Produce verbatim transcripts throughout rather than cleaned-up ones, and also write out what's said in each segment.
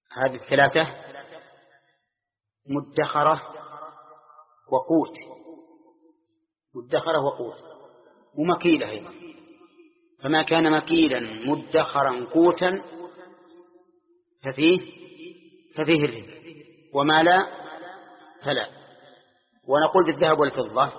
هذه الثلاثة مدخرة وقوت، مدخرة وقوت ومكيلة أيضا. فما كان مكيلا مدخرا قوتا ففيه ففيه الربا، وما لا فلا. ونقول بالذهب والفضة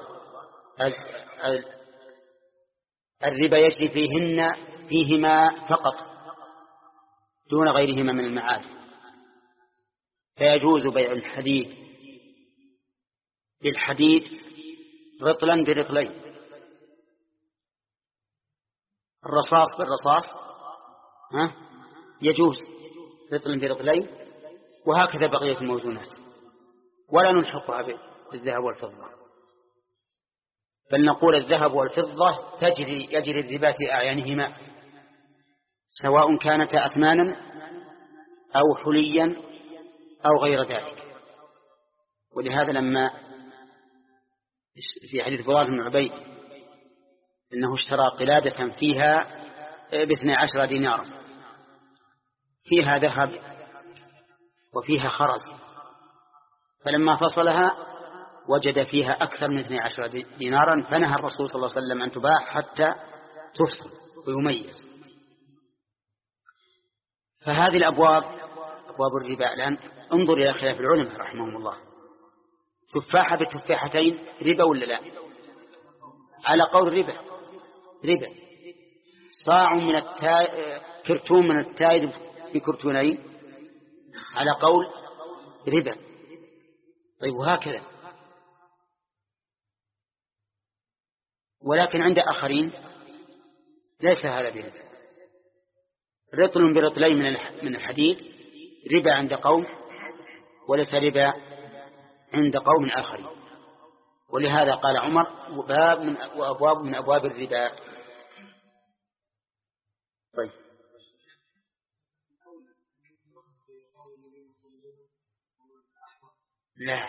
الربا يجري فيهن فيهما فقط دون غيرهما من المعادن، فيجوز بيع الحديد بالحديد رطلا برطلين، الرصاص بالرصاص ها يجوز رطلا برطلين، وهكذا بقية الموزونات، ولا نلحقها بالذهب والفضة، بل نقول الذهب والفضة تجري يجري الربا في أعيانهما، سواء كانتا أثمانا أو حليا أو غير ذلك. ولهذا لما في حديث فضال بن عبيد إنه اشترى قلادة فيها باثني عشر دينارا، فيها ذهب وفيها خرز، فلما فصلها وجد فيها أكثر من اثني عشر دينارا، فنهى الرسول صلى الله عليه وسلم أن تباع حتى تفصل ويميز. فهذه الأبواب أبواب الربا. الآن انظر إلى خلاف العلماء رحمهم الله، تفاحة بالتفاحتين ربا ولا لا؟ على قول ربا ربا. صاع من التاي كرتون من التاي بكرتونين على قول ربا. طيب وهكذا. ولكن عند آخرين ليس هذا بربا. رطل برطلين من الحديد ربا عند قوم، وليس ربا عند قوم آخرين. ولهذا قال عمر باب من وأبواب من أبواب الربا. طيب لا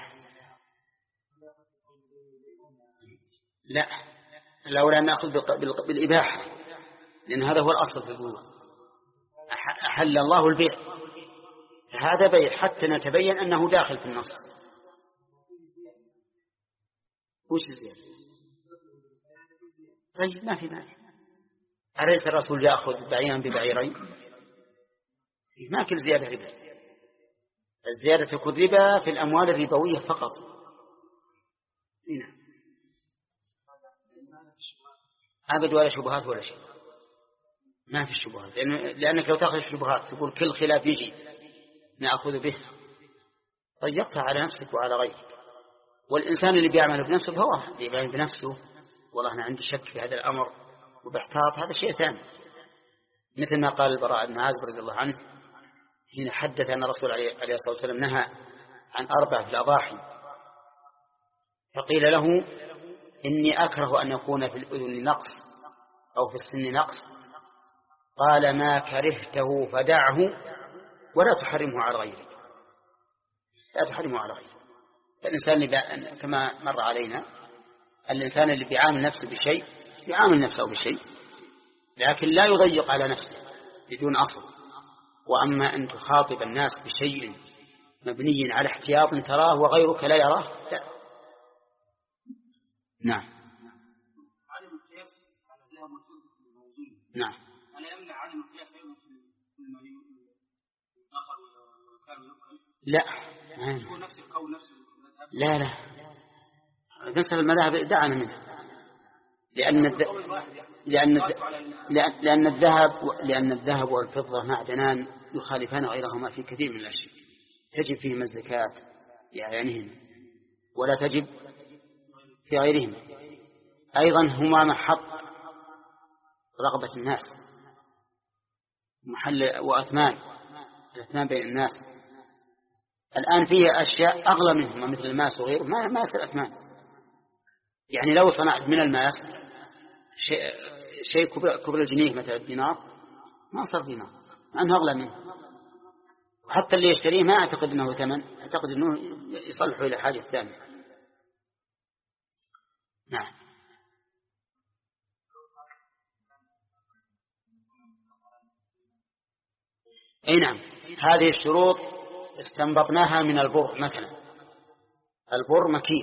لا لولا نأخذ بالإباحة، لأن هذا هو الأصل في البيوع. أحل الله البيع، هذا بيع حتى نتبين أنه داخل في النص. وش الزيادة؟ طيب ما في مانع. أليس الرسول يأخذ بعيرا ببعيرين؟ ما كل زيادة ربا. الزيادة تكون ربا في الأموال الربوية فقط. هنا أبد ولا شبهات ولا شيء، ما في الشبهات، لأن لأنك لو تأخذ الشبهات تقول كل خلاف يجي نأخذ به، ضيقتها على نفسك وعلى غيرك. والإنسان اللي بيعمل بنفسه فهو بيعمل بنفسه، والله أنا عندي شك في هذا الأمر وباحتاط، هذا شيء ثاني. مثل ما قال البراء بن عازب رضي الله عنه حين حدث أن الرسول عليه الصلاة والسلام نهى عن أربع في الأضاحي، فقيل له إني أكره أن يكون في الأذن نقص أو في السن نقص، قال ما كرهته فدعه ولا تحرمه على غيرك، لا تحرمه على غيرك. الإنسان اللي كما مر علينا، الإنسان اللي بيعامل نفسه بشيء يعامل نفسه بشيء، لكن لا يضيق على نفسه بدون أصل. وأما أن تخاطب الناس بشيء مبني على احتياط تراه وغيرك لا يراه، لا. نعم نعم لا لا لا نفس المذاهب دعنا منها، لأن الذ... لأن الذ... لأن الذهب لأن الذهب والفضة معدنان يخالفان غيرهما في كثير من الأشياء، تجب فيهما الزكاة بأعيانهما ولا تجب في غيرهما. أيضا هما محط رغبة الناس، محل وأثمان الأثمان بين الناس. الآن فيه أشياء أغلى منهما مثل الماس وغيره ما ما يصير أثمان. يعني لو صنعت من الماس شيء شيء كبر الجنيه مثل الدينار ما صار دينار، مع أنه أغلى منه. وحتى اللي يشتريه ما أعتقد أنه ثمن، أعتقد أنه يصلحه إلى حاجة ثانية. نعم أي نعم هذه الشروط استنبطناها من البر مثلا. البر مكيل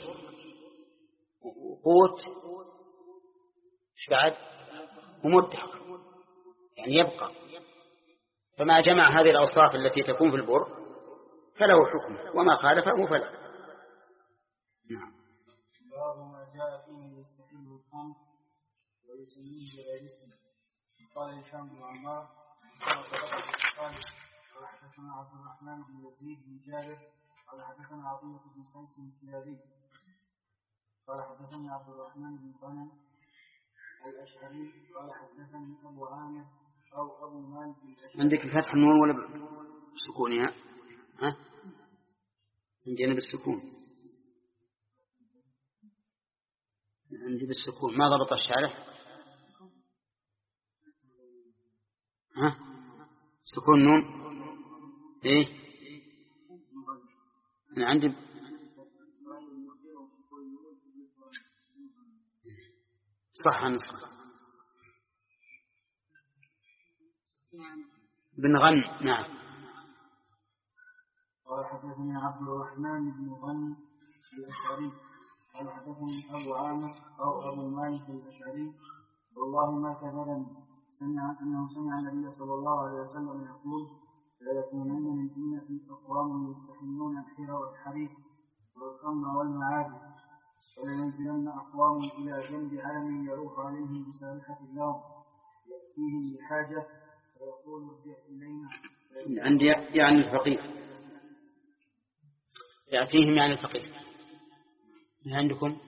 وقوت ايش بعد ومدخر يعني يبقى، فما جمع هذه الأوصاف التي تكون في البر فله حكم، وما خالفه فلا. نعم. باب ما جاء فيه يستحل الخمر ويسميه بغير اسمه. قال هشام بن عمار قال صدقة قال حدثنا عبد الرحمن بن يزيد بن جابر قال حدثنا عطية بن سيس الكلابي قال حدثني عبد الرحمن بن غنم الأشعري قال حدثني أبو عامر أو أبو مالك الأشعري. عندك الفتح النون ولا بالسكونها؟ ها؟ عندنا بالسكون. عندي بالسكون. ما ضبط الشارح؟ ها؟ سكون نون ايه؟ انا عندي صح نصف بن غن. نعم. قال حدثني عبد الرحمن بن غن الأشعري قال حدثني أبو عامر أو أبو مالك الأشعري والله ما كذبني سمع أنه سمع النبي صلى الله عليه وسلم يقول لا يكونن من أمتي أقوام يستحلون الحر والحرير والخمر والمعادن ولينزلن أقوام إلى جنب عالم يروح عليه بسابحة النوم يأتيهم بحاجة فيقول ارجع إلينا. عندي يعني الفقيه يأتيهم يعني الفقيه من عندكم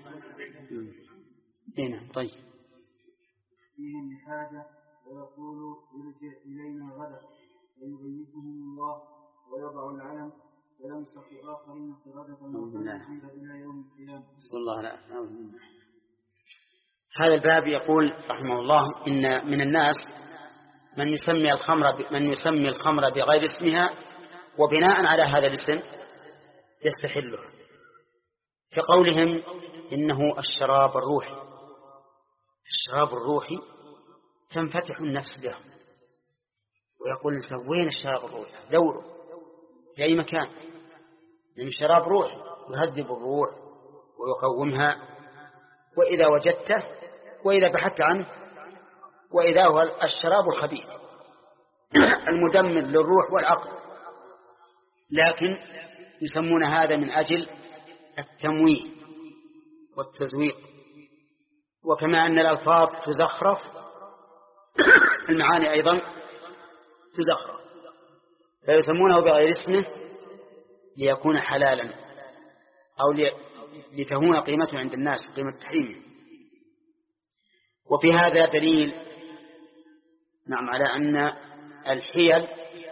هنا. طيب. يأتيهم بحاجة ويقول ارجع إلينا غدا ويبيتهم الله ويضع العلم ويمسح آخرين قردة وينزل إلى يوم القيامة. صلى الله عليه وسلم. هذا الباب يقول رحمه الله إن من الناس من يسمي الخمر من يسمي الخمر بغير اسمها وبناء على هذا الاسم يستحله، كقولهم إنه الشراب الروحي. الشراب الروحي تنفتح النفس له ويقول الإنسان وين الشراب الروحي؟ دوره في أي مكان، لأن الشراب روحي يهذب الروح ويقومها، وإذا وجدته وإذا بحثت عنه وإذا هو الشراب الخبيث المدمر للروح والعقل، لكن يسمون هذا من أجل التمويه والتزويق، وكما أن الألفاظ تزخرف المعاني أيضا تزخرف، فيسمونه بغير اسمه ليكون حلالا أو لتهون قيمته عند الناس، قيمة تحريمه. وفي هذا دليل نعم على أن الحيل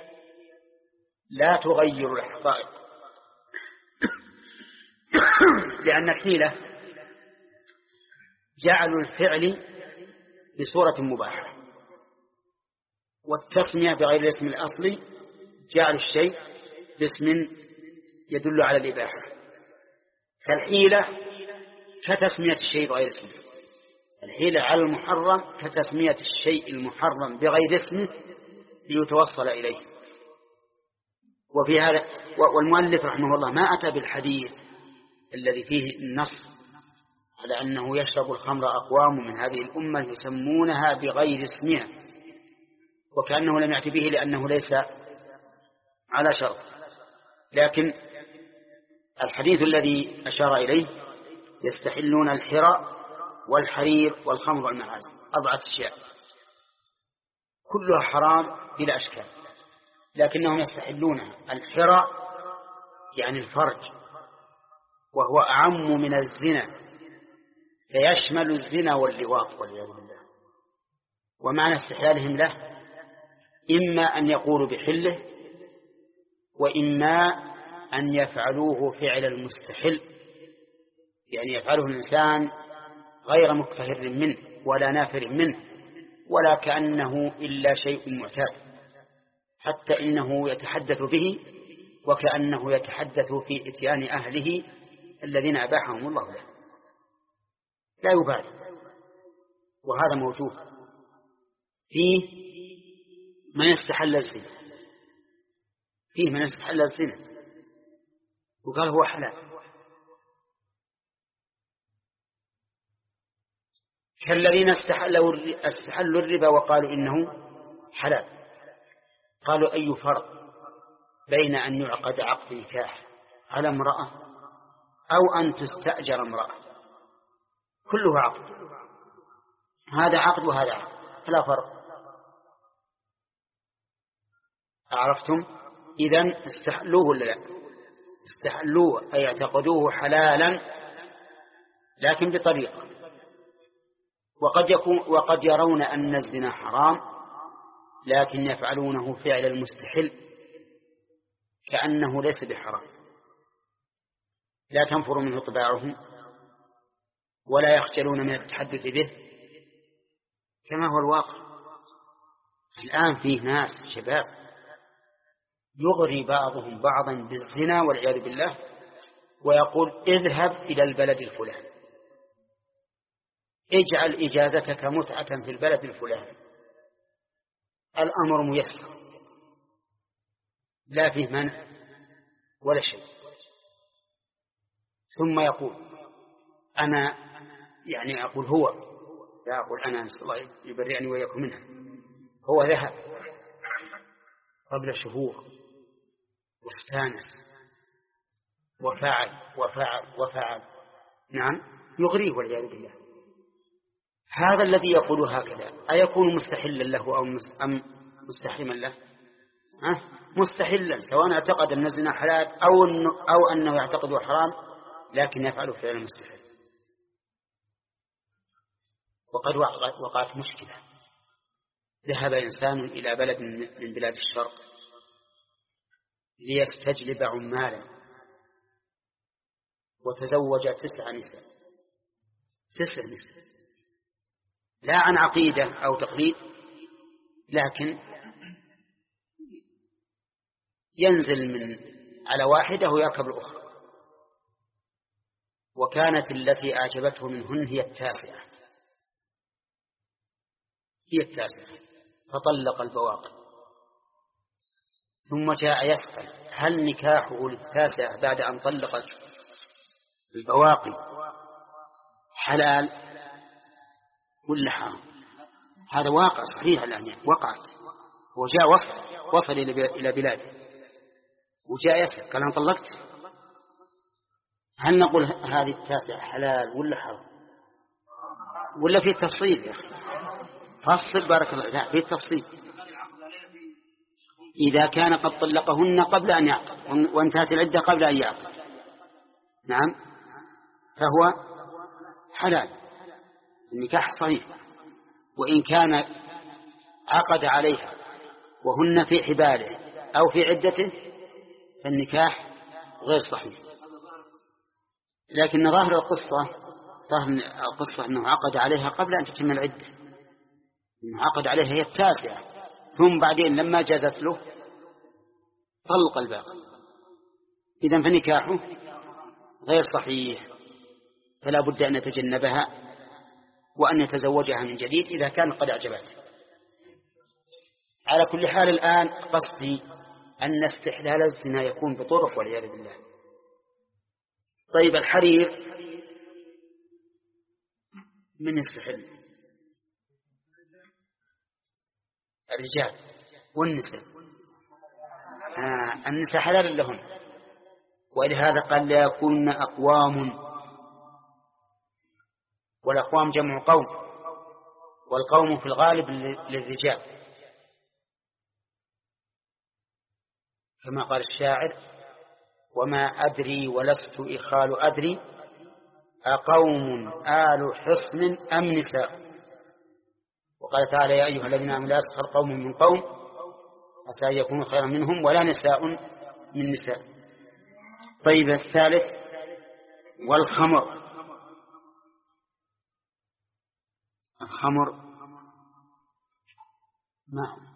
لا تغير الحقائق، لأن الحيلة جعل الفعل بصورة مباحة، والتسمية بغير الاسم الأصلي جعل الشيء باسم يدل على الإباحة. فالحيلة كتسمية الشيء بغير اسمه، الحيلة على المحرم كتسمية الشيء المحرم بغير اسمه ليتوصل إليه. وفي هذا والمؤلف رحمه الله ما أتى بالحديث الذي فيه النص على أنه يشرب الخمر أقوام من هذه الأمة يسمونها بغير اسمها، وكأنه لم يأتي به لأنه ليس على شرط. لكن الحديث الذي أشار إليه يستحلون الحرى والحرير والخمر والمعازف، أربعة أشياء كلها حرام بلا أشكال، لكنهم يستحلونها. الحرى يعني الفرج، وهو أعم من الزنا، فيشمل الزنا واللواط والعياذ بالله. ومعنى استحلالهم له إما أن يقولوا بحله، وإما أن يفعلوه فعل المستحل، يعني يفعله الإنسان غير مكفهر منه ولا نافر منه ولا كأنه إلا شيء معتاد، حتى إنه يتحدث به وكأنه يتحدث في إتيان أهله الذين أباحهم الله له، لا يبالي. وهذا موجود فيه من يستحل الزنا فيه من استحل الزنا وقال هو حلال، كالذين استحلوا استحلوا الربا وقالوا إنه حلال. قالوا أي فرق بين أن يعقد عقد نكاح على امرأة أو أن تستأجر امرأة؟ كله عقد، هذا عقد وهذا عقد، فلا فرق. أعرفتم؟ إذن استحلوه ولا لا؟ استحلوه أي اعتقدوه حلالا لكن بطريقة، وقد يكون وقد يرون أن الزنا حرام لكن يفعلونه فعل المستحل كأنه ليس بحرام، لا تنفر منه طباعهم ولا يخجلون من التحدث به كما هو الواقع. الآن فيه ناس شباب يغري بعضهم بعضا بالزنا والعياذ بالله ويقول اذهب إلى البلد الفلاني، اجعل إجازتك متعة في البلد الفلاني، الأمر ميسر لا فيه منع ولا شيء. ثم يقول أنا يعني أقول هو لا أقول أنا نسأل الله يبرئني وإياكم منها، هو ذهب قبل شهور واستانس وفعل وفعل وفعل، نعم يغريه والعياذ بالله. هذا الذي يقول هكذا أيكون مستحلا له أو أم مستحرما له؟ أه؟ مستحلا، سواء اعتقد أن الزنا حلال أو أنه, أو أنه يعتقده حرام لكن يفعله فعلا مستحيل. وقد وقعت مشكلة، ذهب إنسان إلى بلد من بلاد الشرق ليستجلب عمالا وتزوج تسع نساء تسع نساء لا عن عقيدة أو تقليد، لكن ينزل من على واحدة ويركب الأخرى، وكانت التي أعجبته منهن هي التاسعة هي التاسعة فطلق البواقي، ثم جاء يسأل هل نكاحه للتاسعة بعد أن طلقت البواقي حلال ولا حرام؟ هذا واقع صحيح الآن يعني وقعت. هو جاء وصل وصل إلى بلاده وجاء يسأل قال أنا طلقت، هل نقول هذه التاسعة حلال ولا حرام ولا في تفصيل؟ يا أخي فصل بارك الله، لا في تفصيل. إذا كان قد طلقهن قبل أن يعقد وانتهت العدة قبل أن يعقد نعم فهو حلال، النكاح صحيح. وإن كان عقد عليها وهن في حباله أو في عدته فالنكاح غير صحيح. لكن ظاهر القصة ظاهر القصة أنه عقد عليها قبل أن تتم العدة، أنه عقد عليها هي التاسعة ثم بعدين لما جازت له طلق الباقي، إذن فنكاحه غير صحيح، فلا بد أن يتجنبها وأن يتزوجها من جديد إذا كان قد أعجبته. على كل حال الآن قصدي أن استحلال الزنا يكون بطرق والعياذ بالله. طيب الحرير من يستحل؟ الرجال والنساء. آه النساء حلال لهم، ولهذا قال لا يكون أقوام، والأقوام جمع قوم، والقوم في الغالب للرجال، كما قال الشاعر وما أدري ولست إخال أدري أقوم آل حصن أم نساء. وقال تعالى يا أيها الذين آمنوا لا يسخر قوم من قوم عسى أن يكونوا خيرا منهم ولا نساء من نساء. طيب الثالث والخمر. الخمر ما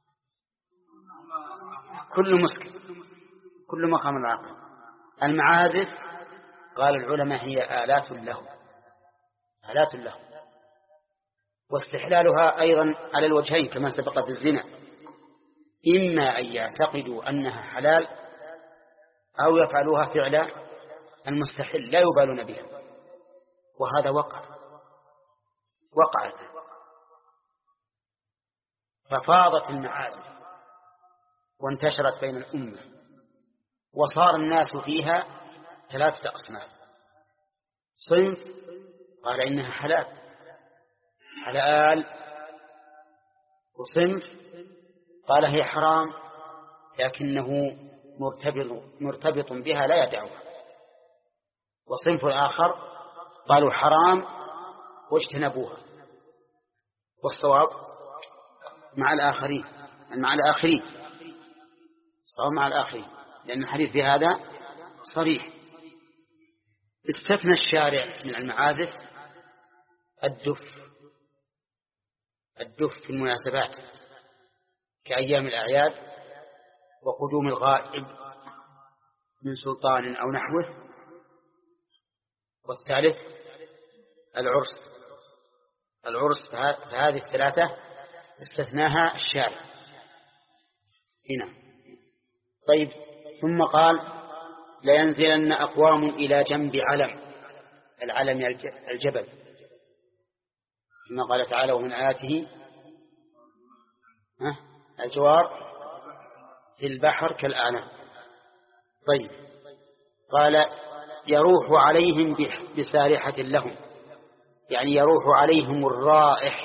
كل مسكر كل ما خمر العقل. المعازف قال العلماء هي آلات له آلات له واستحلالها أيضا على الوجهين كما سبق في الزنا، إما أن يعتقدوا أنها حلال أو يفعلوها فعل المستحل لا يبالون بها، وهذا وقع وقعت ففاضت المعازف وانتشرت بين الأمة، وصار الناس فيها ثلاثة أصناف: صنف قال إنها حلال حلال، وصنف قال هي حرام لكنه مرتبط, مرتبط بها لا يدعوها، وصنف آخر قالوا حرام واجتنبوها. والصواب مع الآخرين مع الآخرين الصواب مع الآخرين، لأن الحديث في هذا صريح. استثنى الشارع من المعازف الدف الدف في المناسبات كأيام الأعياد وقدوم الغائب من سلطان أو نحوه. والثالث العرس العرس فهذه الثلاثة استثناها الشارع هنا. طيب، ثم قال: لينزلن أقوام إلى جنب علم. العلم الجبل، كما قال تعالى: ومن آياته الجوار في البحر كالأعلام. طيب، قال: يروح عليهم بسارحة لهم، يعني يروح عليهم الرائح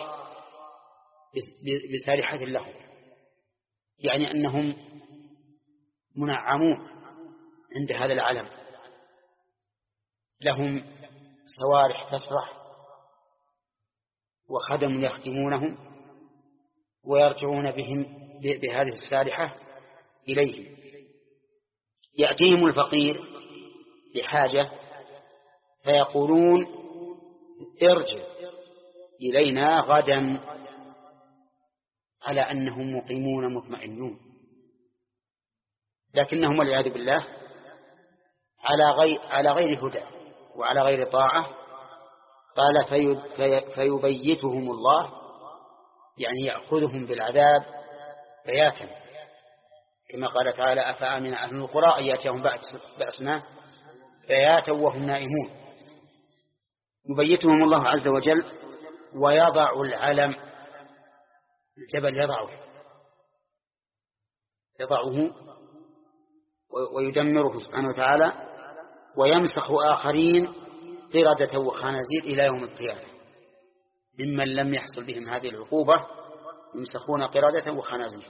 بسارحة لهم، يعني أنهم منعمون عند هذا العلم، لهم سوارح تسرح وخدم يخدمونهم ويرجعون بهم بهذه السارحة إليهم. يأتيهم الفقير بحاجة فيقولون: ارجع إلينا غدا، على أنهم مقيمون مطمئنون، لكنهم والعياذ بالله على غير على غير هدى وعلى غير طاعة. قال: في فيبيتهم الله، يعني يأخذهم بالعذاب بياتا، كما قال تعالى: أفأمن أهل القرى أن يأتيهم بأسنا بياتا وهم نائمون. يبيتهم الله عز وجل ويضع العلم، الجبل يضعه يضعه ويدمره سبحانه وتعالى، ويمسخ آخرين قردة وخنازير إلى يوم القيامة، ممن لم يحصل بهم هذه العقوبة يمسخون قردة وخنازير.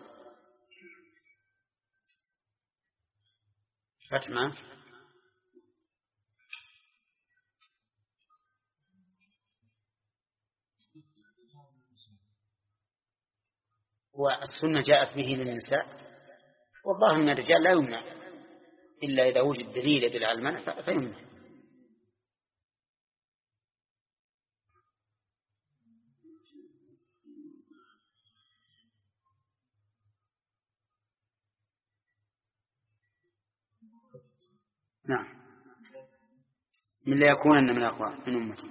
فتمة. والسنة جاءت به للنساء، والله من الرجال لا يمنع إلا إذا وجد دليل يدل على المنع فيمنع. نعم، من لا يكونن من أقوام من أمتي.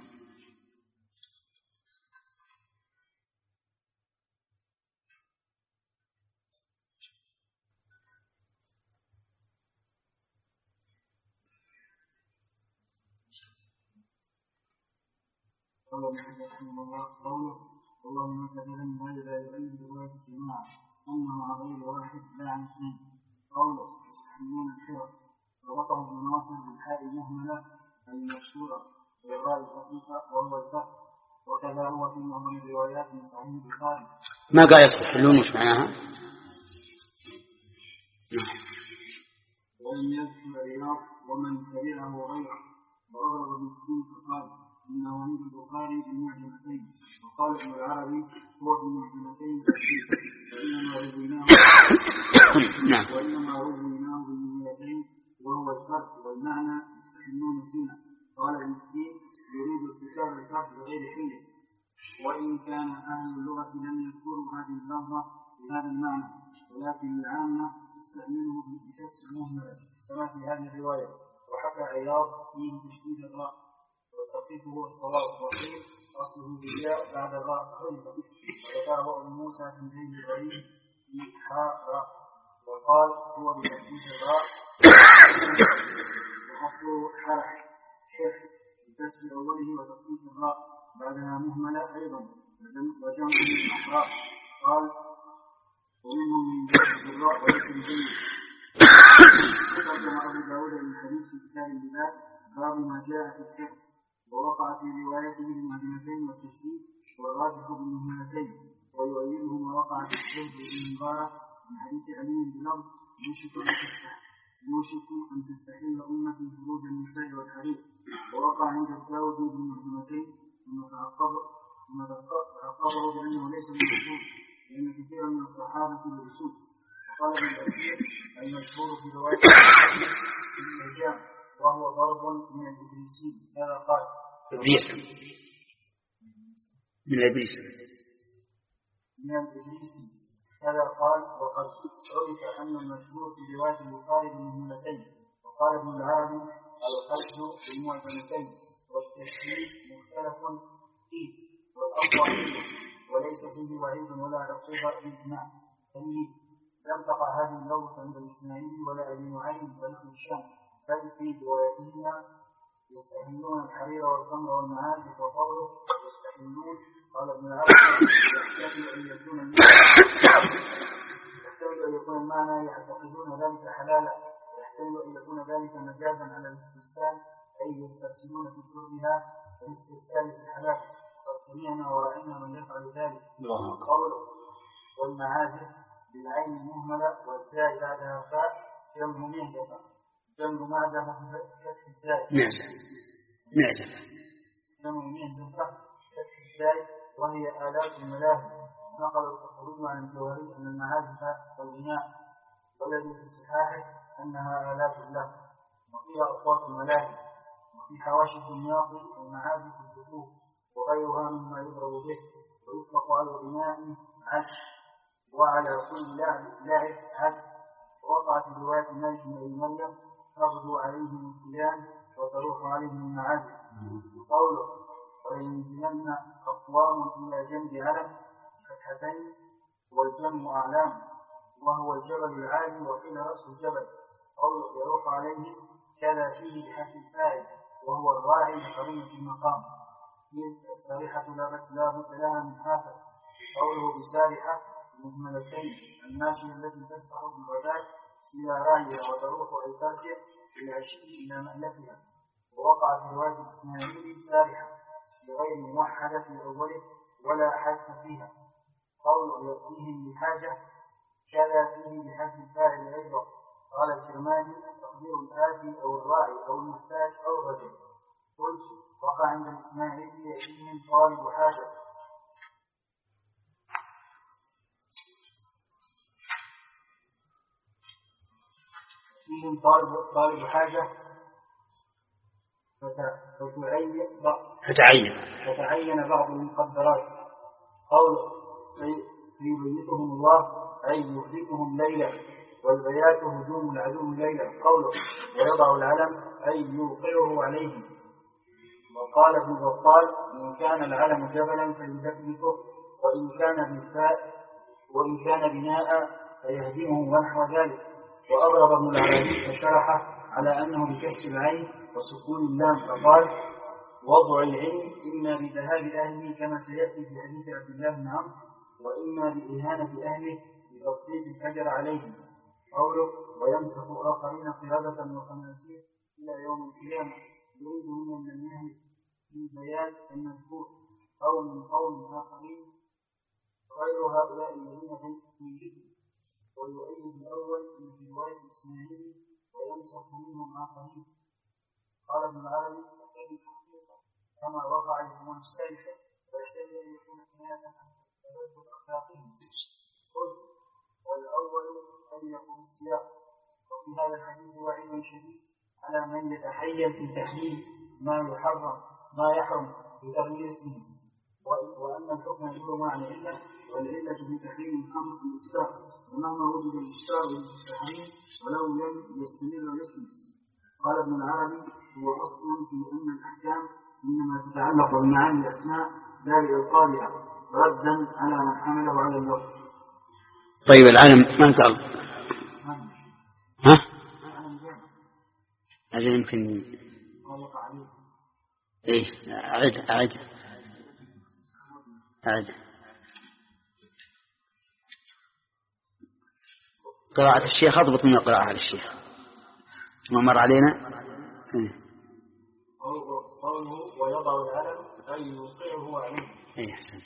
قال ابن رحمه الله قوله: اللهم كثيرا من هذا لا يؤيد رواية الجماعة أنه عن غير واحد لا عن اثنين. قوله: يستحملون الحرى، ووقع ابن ناصر بالحاء المهملة المكسورة والراء الخفيفة وهو الفتح، وكذا هو في معظم الروايات من صحيح البخاري. ما قال يستحلون وش معناها؟ ولم يذكر الرياض ومن تبعه غيره، وأغرب المسلمين فقال إنه عند البخاري بالمعجمتين، وقال ابن العربي هو بالمعجمتين تشريف، وإنما رويناه وإنما رويناه بالمعجمتين وهو الفرق والمعنى يستحلون سنة. قال ابن الدين يريد ارتكاب الفرق بغير حله، وإن كان أهل اللغة لم يذكروا هذه اللفظة بهذا المعنى، ولكن العامة يستعمله بكسر المهملة كما في هذه الرواية. وحكى عياض فيه تشديد الراء والتخفيف هو الصواب، وقيل أصله بالياء بعد الراء خلفة، وذكره أبو موسى في الجيد الغريب إيحاء، وقال هو بتسديد الراء وأصله حرح شح بكسر أوله وتخفيف الراء بعدها مهملة أيضا وجمع أحراء. قال ومنهم من جسد الراء وليس بجيد. تقدم أبو داود من حديث في كتاب اللباس باب ما جاء في الحفظ، ووقع في روايته بالمهمتين والتشديد والراجح بالمهمتين، ويؤيده ما وقع في الحفظ بالمبارك من حديث علي بن يوشك يوشك أن تستحل أمتي خروج النساء والحرير، ووقع عند الداود بالمهمتين ثم تعقبه بأنه ليس بالمشهور لأن كثيرا من الصحابة بالرسول. قال ابن كثير المشهور في رواية الإرجاع وهو ضرب من الإبريسين. هذا قال إبليس من إبليس من الإبريسين. هذا قال وقد عرف أن المشهور في رواية البخاري بالمهمتين. وقال ابن العربي القصد بالمعجمتين والتشديد مختلف فيه والأفضل فيه وليس فيه وعيد ولا عقوبة بالإجماع. لم تقع هذه اللغة عند الإسماعيلي ولا أبي نعيم طريق الشام، بل في روايتهما يستحلون الحرير والخمر والمعازف وقوله يستحلون. قال ابن العربي يحتمل أن يكون يحتمل أن يكون المعنى يعتقدون ذلك حلالا، ويحتمل أن يكون ذلك مجازا على الاسترسال أي يسترسلون في شربها والاسترسال في الحلال. قد سمعنا ورأينا من يفعل ذلك. قوله والمعازف بالعين المهملة والزاي بعدها فاء جمع معزفة، جمع معزفة فتح الزاي معزفة معزفة جمع معزفة فتح الزاي وهي آلات الملاهي. نقل الخروج عن الجوهري أن المعازف والغناء والذي في صحاحه أنها آلات له، وفيها أصوات الملاهي. وفي حواشي الدمياطي المعازف الدفوف وغيرها مما يضرب به، ويطلق على الغناء عزف وعلى كل لاعب عزف. ووقع في رواية مالك بن أبي مريم تغدو عليهم الكلام وتروح عليهم المعازف. قوله وينزلن أقوام إلى جنب علم فتحتين والجمع أعلام وهو الجبل العالي وقيل رأس الجبل. قوله يروح عليهم كذا فيه بحث الفاعل وهو الراعي لقرينة المقام. الصريحة لا بد لها من حافظ. قوله بسارحة مهملتين الماشية التي تسرح بالغداة إلى راعيها وتروح أي ترجع بالعشي إلى مألفها. ووقع في رواية الإسماعيلي سارحة بغير موحدة في أوله ولا حذف فيها. قوله يأتيهم بحاجة كذا فيه بحذف الفاعل أيضا. قال الكرماني تقدير الآتي أو الراعي أو المحتاج أو الرجل. قلت وقع عند الإسماعيلي يأتيهم طالب حاجة. فيهم طالب طالب حاجة فتعين فتعين بعض المقدرات. قول يبيتهم الله أي يهلكهم ليلا والبيات هجوم العدو ليلا. قوله ويضع العلم أي يوقعه عليهم. وقال ابن بطال إن كان العلم جبلا فيدكبكه وإن كان بالفاء وإن كان بناء فيهدمه ونحو ذلك. وأغرب ابن العربي فشرحه على أنه بكسر العين وسكون اللام فقال وضع العلم إما بذهاب أهله كما سيأتي في حديث عبد الله بن عمرو وإما بإهانة أهله بتسليط الحجر عليهم. قوله ويمسح آخرين قردة وخنازير إلى يوم القيامة يريد من من يهلك من بيان المذكور أو من قوم آخرين غير هؤلاء الذين هم يهلكون. ويؤيد الأول في رواية الإسماعيلي ويمسح منهم آخرين. قال ابن العربي كما وقع الإمام السيفة ويحتاج أن يكون كناية عن تبدل أخلاقهم. قلت والأول أن يكون السياق. وفي هذا الحديث وعيد شديد على من يتحيل في تحليل ما يحرم ما يحرم بتغيير اسمه، وأن الحكم يدور مع العلة والعلة في تحريم الخمر الإسكار ومهما وجد الإسكار للتحريم ولو لم يستمر الاسم. قال ابن العربي هو أصل في أن الأحكام إنما تتعلق بمعاني الأسماء لا بإلقابها ردا على من حمله على اللفظ. طيب العلم ما قال؟ ها؟ أجل يمكن. إيه أعد أعد أعد. قراءة الشيخ أضبط من القراءة على الشيخ ما مر علينا. إيه. قوله ويضع العلم أي يوقعه عليه. إيه أحسنت.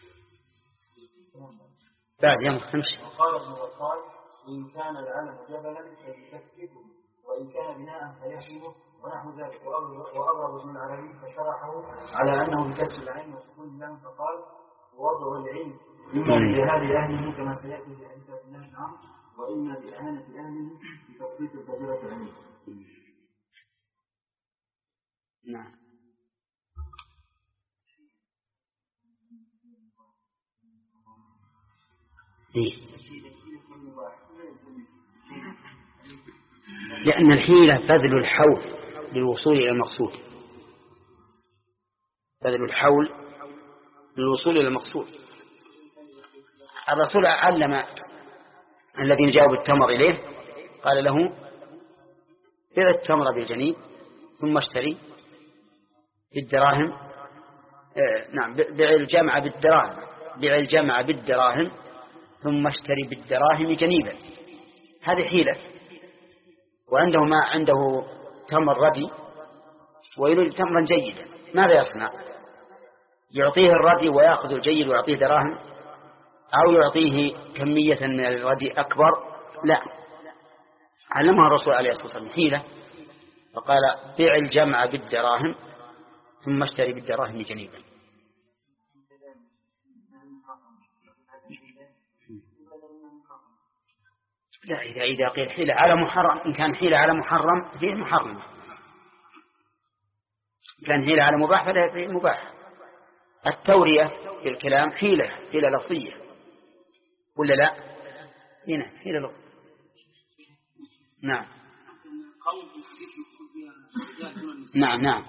بعد يوم خمس. وقال ابن وقال إن كان العلم جبلا فيكتفه وإن كان بناء فيهدمه ونحو ذلك. وأغرب ابن العربي فشرحه على أنه بكسر العين وسكون اللام فقال وضع العلم إما بجهاد أهله كما سيأتي في حديث الله عنه وإما بإهانة أهله بتسليط الفجرة عليه. نعم. إيه؟ لأن الحيلة بذل الحول للوصول إلى المقصود، بذل الحول للوصول إلى المقصود. الرسول علم الذين جاءوا بالتمر إليه قال له بيع التمر بالجنين ثم اشتري بالدراهم. آه نعم بيع الجمع بالدراهم، بيع الجمع بالدراهم ثم اشتري بالدراهم جنيبا. هذه حيلة. وعنده ما عنده تمر ردي ويريد تمرا جيدا، ماذا يصنع؟ يعطيه الردي ويأخذ الجيد ويعطيه دراهم، أو يعطيه كمية من الردي أكبر؟ لا، علمها الرسول عليه الصلاة والسلام حيلة فقال بيع الجمع بالدراهم ثم اشتري بالدراهم جنيبا. لا، إذا إذا قيل حيلة على محرم، إن كان حيلة على محرم فيه محرم، كان حيلة على مباح فيه مباح. التورية في الكلام حيلة، حيلة لفظية ولا لا؟ هنا حيلة لفظية. نعم نعم نعم.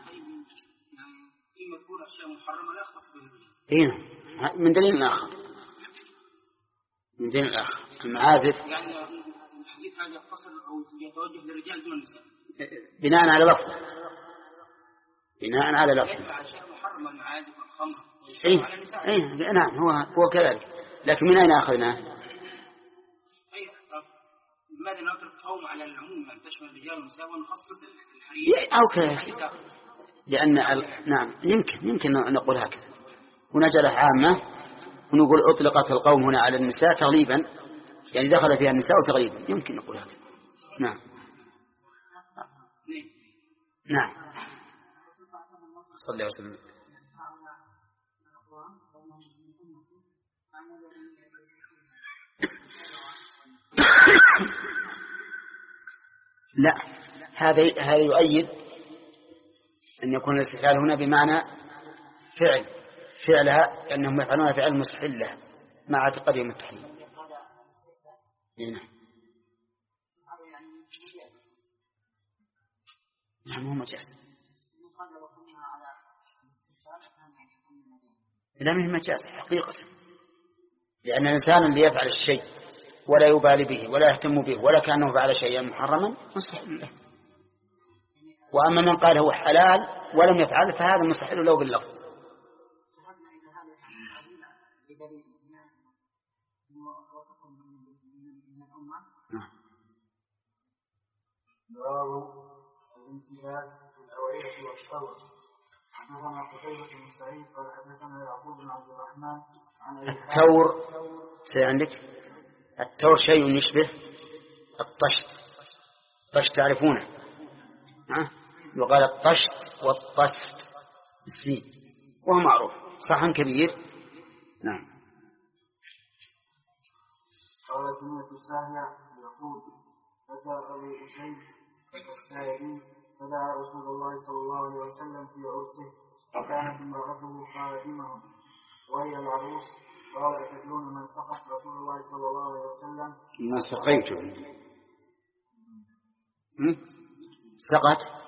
هنا من دليل آخر، من دليل آخر المعازف يعني الحديث هذا يقتصر أو يتوجه للرجال دون النساء بناء على لفظ، بناء على لفظ. محرم المعازف والخمر. إيه إيه نعم هو هو كذلك، لكن من أين أخذناه؟ لماذا نترك قوم على العموم أن تشمل الرجال والنساء ونخصص الحرية؟ أو كذلك، لأن ال... نعم يمكن يمكن نقول هكذا، هنا جلة عامة ونقول أطلقت القوم هنا على النساء تغليبا، يعني دخل فيها النساء تغليبا، يمكن نقول هكذا. نعم نعم. صلى الله عليه وسلم. لا، هذا هذا يؤيد أن يكون الاستحلال هنا بمعنى فعل فعلها، لأنهم يفعلون فعل مستحلة مع اعتقادهم التحليل. هنا نعم هو مجاز، لا مهم مجاز حقيقة، لأن الإنسان اللي يفعل الشيء ولا يبالي به ولا يهتم به ولا كأنه فعل شيئا محرما مستحيل له، وأما من قال هو حلال ولم يفعل فهذا مستحيل له باللفظ. باب الامتثال في الأوعية والصور. حدثنا قتيبة بن سعيد قال حدثنا يعقوب بن عبد الرحمن عن التور. سي عندك التور شيء يشبه الطشت، الطشت تعرفونه ها؟ وقال الطشت والطست بالسين وهو معروف صحن كبير. نعم. قال سمعت سهل يقول أتى أبو أسيد السائلين فدعا رسول الله صلى الله عليه وسلم في عرسه وكانت امرأته خادمه وهي العروس قال أتدرون من سقط رسول الله صلى الله عليه وسلم؟ ما سقيته سقط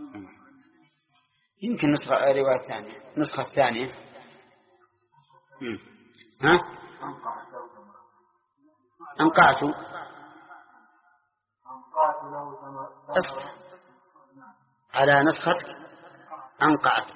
يمكن نسخة رواية ثانية، نسخة ثانية ها أنقعت أنقعت له ثمرة. أصبح على نسختك أنقعت.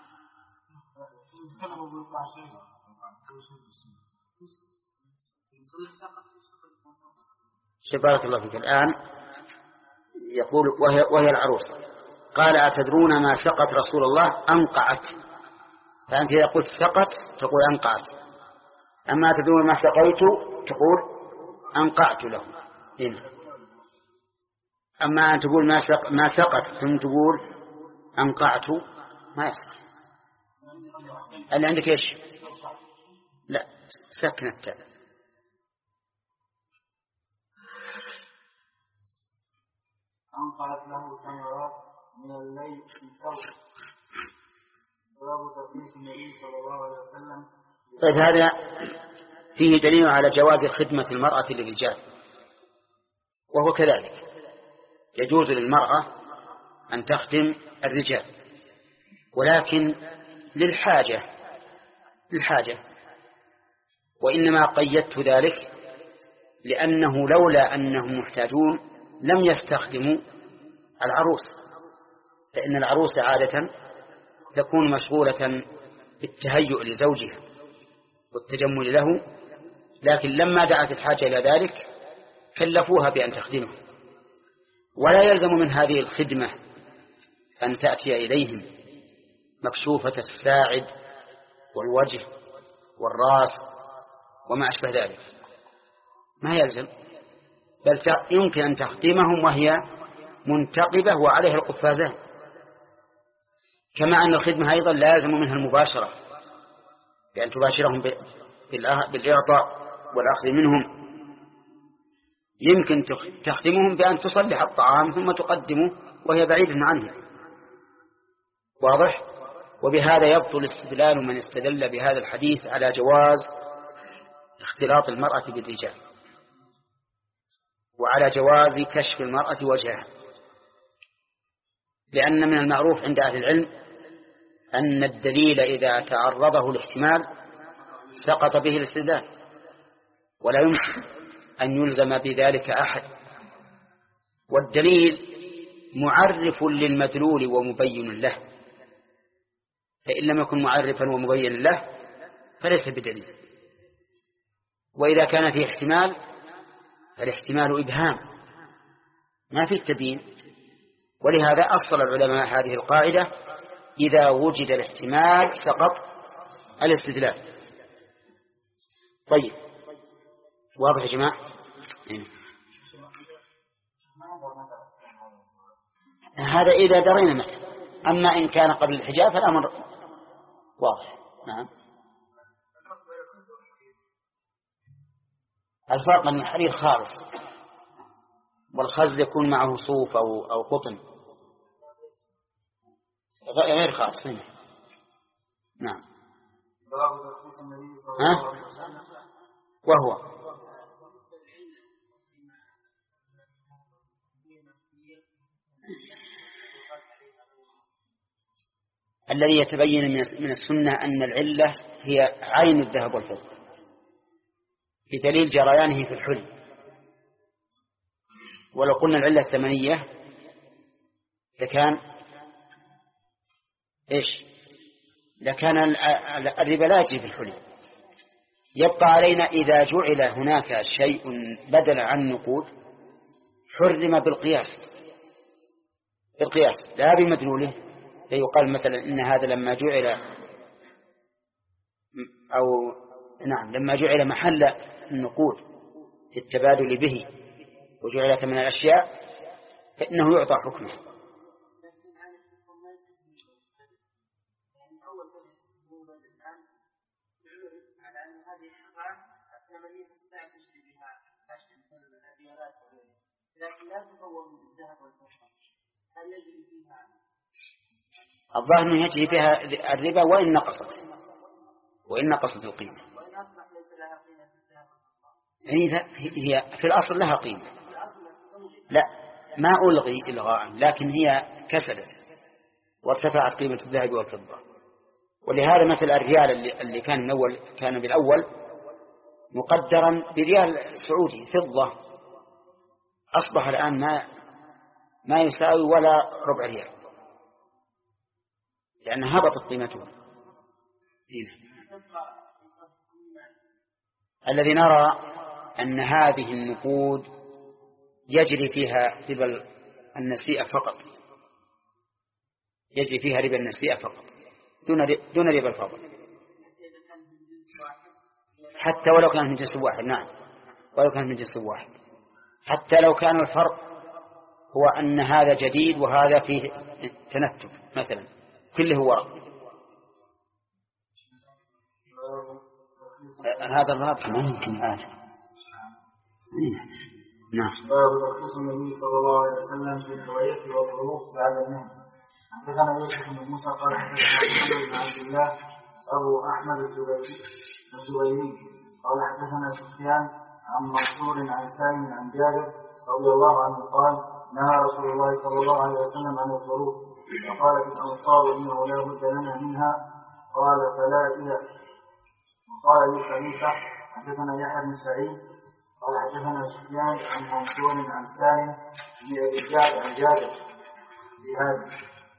شيء بارك الله فيك. الآن يقول وهي, وهي العروس قال أتدرون ما سقت رسول الله؟ أنقعت. فأنت إذا قلت سقت تقول أنقعت، أما تدرون ما سقيت تقول أنقعت له. هنا. أما أن تقول ما, سق ما سقت ثم تقول أنقعت ما يصح. اللي عندك إيش؟ لا سكنت كذا. أنقعت له ثمرات من الليل في الثوب. باب تقديس النبي صلى الله عليه وسلم. طيب هذا فيه دليل على جواز خدمة المرأة للرجال، وهو كذلك يجوز للمرأة أن تخدم الرجال، ولكن للحاجة للحاجة وإنما قيدت ذلك لأنه لولا أنهم محتاجون لم يستخدموا العروس، فإن العروس عادة تكون مشغولة بالتهيؤ لزوجها والتجمل له، لكن لما دعت الحاجة إلى ذلك كلفوها بأن تخدمه. ولا يلزم من هذه الخدمة أن تأتي إليهم مكشوفة الساعد والوجه والرأس وما أشبه ذلك، ما يلزم، بل يمكن أن تخدمهم وهي منتقبة وعليها القفازان. كما أن الخدمة أيضا لازم منها المباشرة، بأن تباشرهم بالإعطاء والأخذ منهم. يمكن تخدمهم بأن تصلح الطعام ثم تقدمه وهي بعيدة عنه. واضح؟ وبهذا يبطل استدلال من استدل بهذا الحديث على جواز اختلاط المرأة بالرجال، وعلى جواز كشف المرأة وجهها، لأن من المعروف عند أهل العلم أن الدليل إذا تعرضه الاحتمال سقط به الاستدلال، ولا يمكن أن يلزم بذلك أحد. والدليل معرف للمدلول ومبين له، فإن لم يكن معرفا ومبين له فليس بدليل. وإذا كان فيه احتمال فالاحتمال إبهام ما فيه تبيين، ولهذا أصل العلماء هذه القاعدة: إذا وجد الاحتمال سقط الاستدلال. طيب واضح يا جماعة؟ هذا إذا درينا متى، أما إن كان قبل الحجاب فالأمر واضح. نعم. الفرق أن الحرير خالص والخز يكون معه صوف أو أو قطن غير خالص. نعم. ها؟ وهو الذي يتبين من السنة أن العلة هي عين الذهب والفضة بدليل جريانه في الحلم. ولو قلنا العلة الثمنية لكان إيش؟ لكان الربا لا يجري في الحلم. يبقى علينا إذا جعل هناك شيء بدل عن نقود حرم بالقياس بالقياس لا بمدلوله. فيقال مثلا إن هذا لما جعل أو نعم لما جعل محل النقود في التبادل به وجعل ثمن الأشياء فإنه يعطى حكمه. الظاهر أنه يجري بها الربا وإن نقصت وإن نقصت القيمة. هي في الأصل لها قيمة، لا ما ألغي إلغاء، لكن هي كسدت وارتفعت قيمة الذهب والفضة. ولهذا مثل الريال اللي كان الأول كان بالأول مقدرا بريال سعودي فضة أصبح الآن ما ما يساوي ولا ربع ريال، لأن هبطت قيمته. الذي نرى أن هذه النقود يجري فيها ربا النسيئة فقط، يجري فيها ربا النسيئة فقط دون دون ربا الفضل، حتى ولو كان من جنس واحد. نعم، ولو كان من جنس واحد، حتى لو كان الفرق هو أن هذا جديد وهذا فيه تنتف مثلا، كله ورق. هذا الرابع ما يمكن هذا. نعم. باب ترخيص النبي صلى الله عليه وسلم في الرواية والظروف بعد النهي. حدثنا يوسف بن موسى قال حدثنا محمد بن عبد الله أبو أحمد الزبيري قال حدثنا سفيان عن منصور عن سالم عن جابر رضي الله عنه قال نهى رسول الله صلى الله عليه وسلم عن الظروف، فقالت الأنصار إنه لا بد لنا منها، قال فلا إذا. وقال لي خليفة حدثنا يحيى بن سعيد قال حدثنا سفيان عن منصور عن سالم عن جابر بهذا.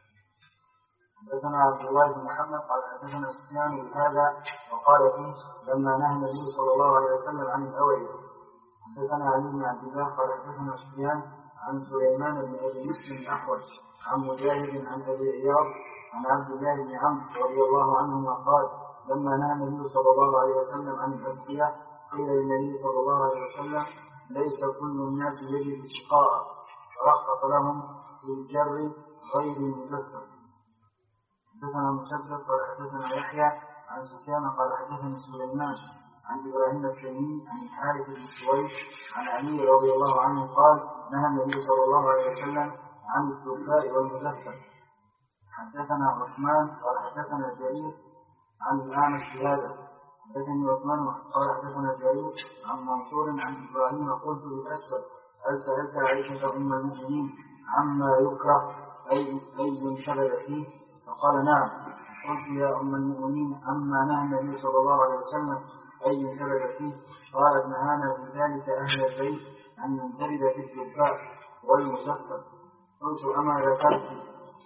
حدثنا عبد الله بن محمد قال حدثنا سفيان بهذا وقال فيه لما نهى النبي صلى الله عليه وسلم عن الأوعية. حدثنا علي بن عبد الله قال حدثنا سفيان عن سليمان بن أبي مسلم الأحوص عن مجاهد عن أبي عياض عن عبد الله بن عمرو رضي الله عنهما قال لما نهى النبي صلى الله عليه وسلم عن الأزكية قيل للنبي صلى الله عليه وسلم ليس كل الناس يجد الشقاء، فرخص لهم في الجر غير المكفر. حدثنا مسدد قال حدثنا يحيى عن سفيان قال حدثنا سليمان عن إبراهيم التيمي عن الحارث بن سويد عن علي رضي الله عنه قال نهى النبي صلى الله عليه وسلم عن الدباء والمكفر. حدثنا عثمان قال حدثنا جرير عن الأعمش بهذا. حدثني عثمان قال حدثنا جرير عن منصور عن إبراهيم قلت للأسود هل سألت عائشة أم المؤمنين عما يكره أي أي شبه فيه؟ فقال نعم. قلت يا أم المؤمنين عما نهى النبي صلى الله عليه وسلم أي شبه فيه؟ قالت نهانا بذلك أهل البيت أن ينتبه في الدباء والمسفر. قلت أما ذكرت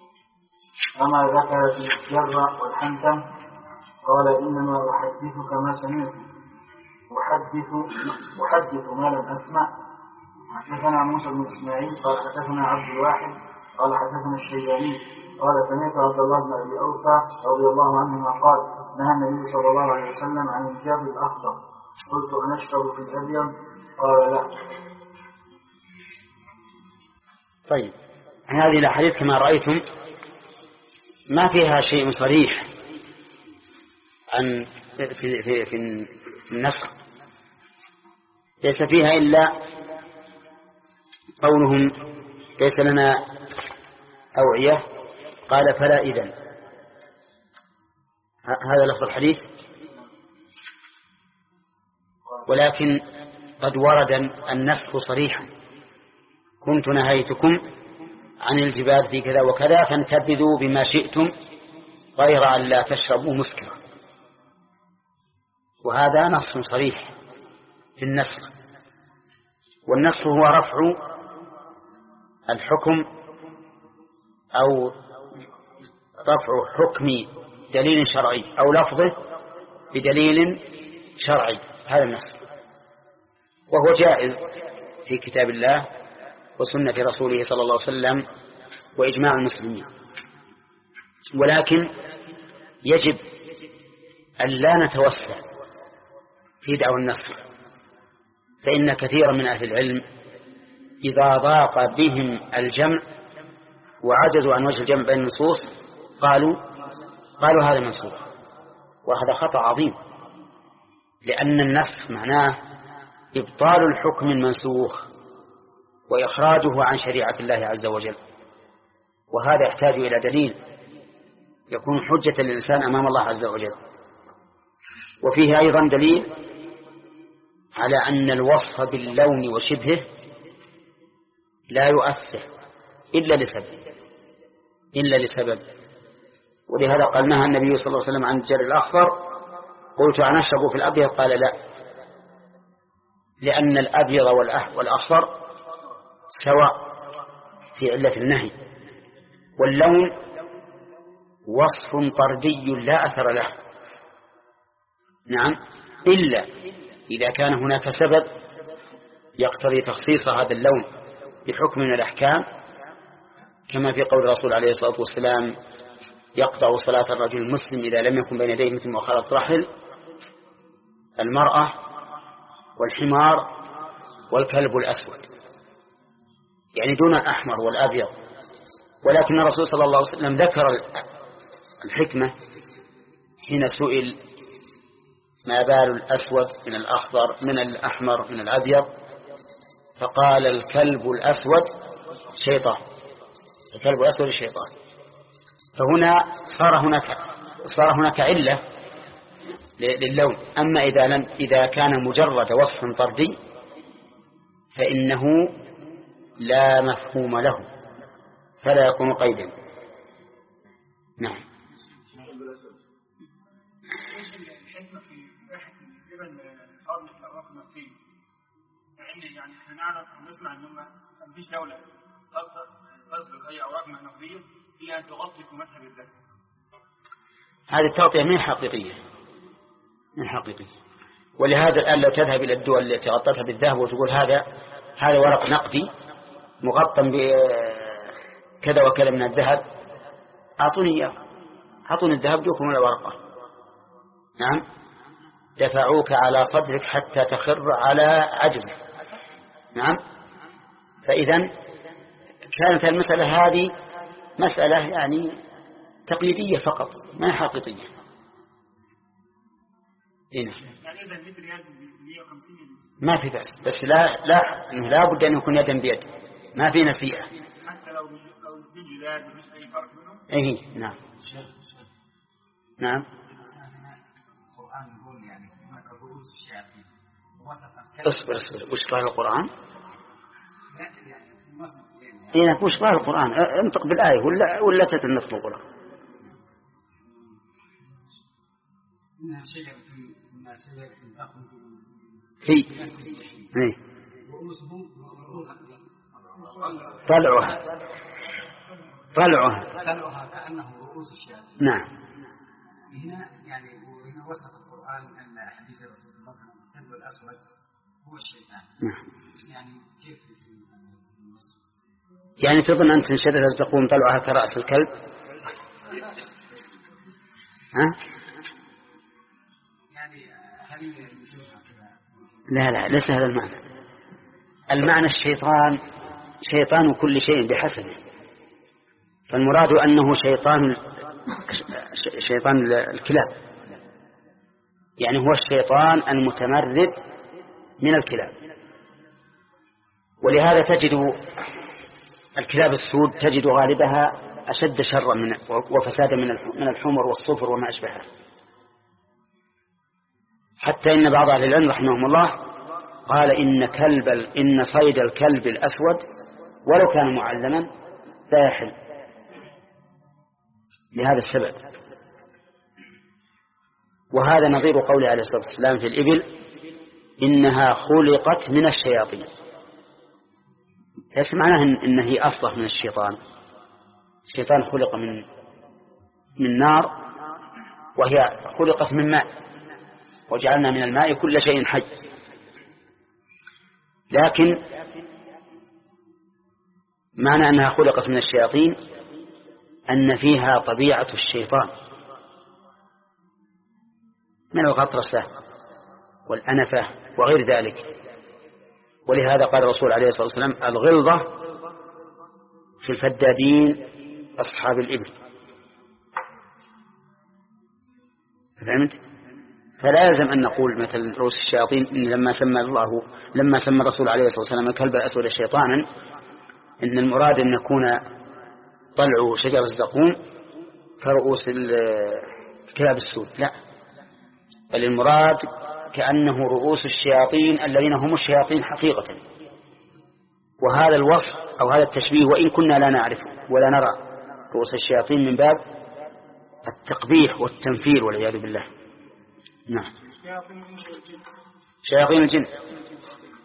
أما ذكرت الجر والحنتم؟ قال إنما أحدثك ما سمعت أحدث أحدث ما لم أسمع. حدثنا موسى بن إسماعيل قال حدثنا عبد الواحد قال حدثنا الشيباني قال سمعت عبد الله بن أبي أوفى رضي الله عنهما قال نهى النبي صلى الله عليه وسلم عن الجر الأخضر. قلت أنشرب في الأبيض؟ قال لا. طيب، هذه الأحاديث كما رأيتم ما فيها شيء صريح عن في في في النسخ، ليس فيها إلا قولهم ليس لنا أوعية قال فلا إذن. هذا لفظ الحديث، ولكن قد ورد النسخ صريحا كنت نهيتكم عن الجبال في كذا وكذا فانتبذوا بما شئتم غير أن لا تشربوا مسكرا، وهذا نص صريح في النسخ. والنسخ هو رفع الحكم أو رفع حكم دليل شرعي أو لفظه بدليل شرعي، هذا النسخ، وهو جائز في كتاب الله وسنة رسوله صلى الله عليه وسلم وإجماع المسلمين. ولكن يجب أن لا نتوسع في دعوى النسخ، فإن كثيرا من أهل العلم إذا ضاق بهم الجمع وعجزوا عن وجه الجمع بين النصوص قالوا قالوا هذا منسوخ، وهذا خطأ عظيم، لأن النسخ معناه إبطال الحكم المنسوخ وإخراجه عن شريعة الله عز وجل، وهذا يحتاج إلى دليل يكون حجة للإنسان أمام الله عز وجل. وفيه أيضا دليل على أن الوصف باللون وشبهه لا يؤثر إلا لسبب إلا لسبب ولهذا قال نهى النبي صلى الله عليه وسلم عن الجر الأخضر. قلت أنشرب في الأبيض؟ قال لا، لأن الأبيض والأصفر سواء في علة النهي، واللون وصف طردي لا أثر له. نعم، إلا إذا كان هناك سبب يقتضي تخصيص هذا اللون بحكم من الأحكام، كما في قول الرسول عليه الصلاة والسلام: يقطع صلاة الرجل المسلم إذا لم يكن بين يديه مثل مؤخرة رحل المرأة والحمار والكلب الأسود، يعني دون الأحمر والأبيض. ولكن الرسول صلى الله عليه وسلم ذكر الحكمة حين سئل: ما بال الأسود من الأخضر من الأحمر من الأبيض؟ فقال: الكلب الأسود شيطان، الكلب الأسود الشيطان. فهنا صار هناك صار هناك علة للون. أما إذا لم إذا كان مجرد وصف طردي فإنه لا مفهوم له، فلا يكون قيدا. نعم. الحكمة في إباحة الجبن الفضل في الأوراق النفسية، يعني يعني إحنا نعرف ونسمع إن ما فيش دولة تصدر أي أوراق معنوية إلا أن تغطي في مذهب الذهب. هذه التغطية من حقيقية من حقيقية ولهذا الآن لو تذهب إلى الدول التي غطتها بالذهب وتقول هذا هذا ورق نقدي مغطى بكذا وكذا من الذهب، أعطوني إياه، أعطوني الذهب دوكم ولا ورقة. نعم، دفعوك على صدرك حتى تخر على عجزك. نعم. فإذا كانت المسألة هذه مسألة يعني تقليدية فقط، ما حقيقية. هنا يعني إذا المتر يد مئة وخمسين ما في بأس، بس لا لا إنه لا بد أن يكون يدا بيد، ما في نسيئة. حتى لو لو بالجلاد مش أي فرق منهم. إيه نعم. نعم. القرآن يقول يعني هناك رؤوس الشياطين. اصبر اصبر، وش قال القرآن؟ إيه وش قال القرآن؟ انطق بالآية ولا ولا تتنطق القرآن؟ إنها شجرة إنها شجرة تخرج في إيه رؤوسهم طلعها طلعها طلعها كأنه رؤوس الشياطين. نعم. هنا يعني وهنا وصف القرآن أن حديث الرسول صلى الله عليه وسلم الكلب الأسود هو الشيطان. نعم. يعني كيف الوصف؟ يعني تظن أن شجرة الزقوم طلعها كرأس الكلب؟ ها؟ لا لا ليس هذا المعنى. المعنى الشيطان شيطان كل شيء بحسبه، فالمراد أنه شيطان شيطان الكلاب، يعني هو الشيطان المتمرد من الكلاب. ولهذا تجد الكلاب السود تجد غالبها أشد شرا من وفسادا من الحمر والصفر وما أشبهها، حتى إن بعض أهل العلم رحمهم الله قال إن كلب إن صيد الكلب الأسود ولو كان معلما لا يحل لهذا السبب. وهذا نظير قوله عليه الصلاة والسلام في الإبل: إنها خلقت من الشياطين. ليس معناه إن هي أصلح من الشيطان، الشيطان خلق من من نار وهي خلقت من ماء، وجعلنا من الماء كل شيء حي. لكن معنى أنها خلقت من الشياطين أن فيها طبيعة الشيطان من الغطرسة والأنفة وغير ذلك. ولهذا قال الرسول عليه الصلاة والسلام: الغلظة في الفدادين أصحاب الإبل. فهمت؟ فلا يلزم أن نقول مثل رؤوس الشياطين إن لما سمى الله لما سمى الرسول عليه الصلاة والسلام الكلب الأسود شيطانا إن المراد أن يكون طلع شجر الزقوم كرؤوس الكلاب السود، لا، بل المراد كأنه رؤوس الشياطين الذين هم الشياطين حقيقة. وهذا الوصف أو هذا التشبيه وإن كنا لا نعرفه ولا نرى رؤوس الشياطين من باب التقبيح والتنفير والعياذ بالله. نعم. شياطين الجن.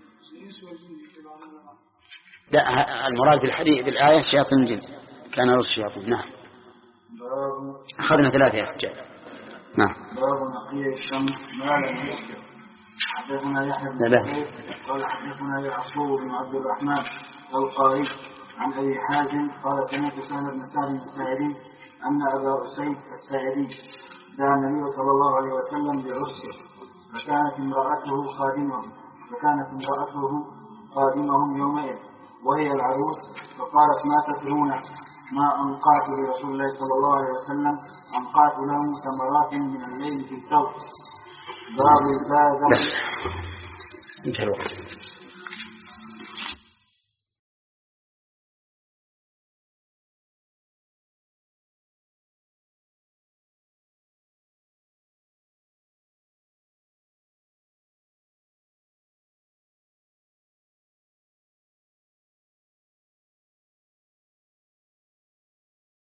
لا، المراد بالحديث بالآية شياطين الجن، كان رؤوس الشياطين. نعم. أخذنا ثلاثة يا رجال. نعم. باب نقي الشمس ما لم يسكر. حدثنا يحيى بن سعيد قال حدثنا يعقوب بن عبد الرحمن القاري عن أبي حازم قال سمعت سهل بن سعد الساعدي أن أبا أسيد الساعدي دعا النبي صلى الله عليه وسلم بعرسه، فكانت امرأته خادمه فكانت امرأته خادمهم يومئذ وهي العروس، فقالت ما تدرون ما أنقعت لرسول الله صلى الله عليه وسلم؟ أنقعت له ثمرات من الليل في الثوب. باب الباب. بس انتهى الوقت.